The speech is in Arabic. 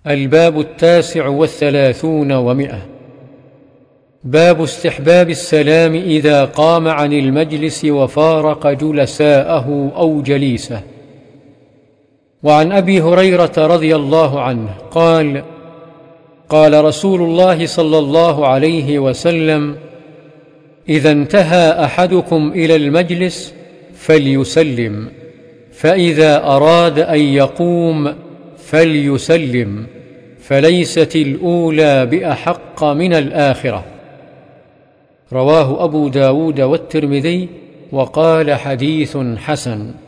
الباب 39 و100. باب استحباب السلام إذا قام عن المجلس وفارق جلساءه أو جليسه. وعن أبي هريرة رضي الله عنه قال: قال رسول الله صلى الله عليه وسلم: إذا انتهى أحدكم إلى المجلس فليسلم، فإذا أراد أن يقوم فليسلم، فليست الأولى بأحق من الآخرة. رواه أبو داود والترمذي وقال: حديث حسن.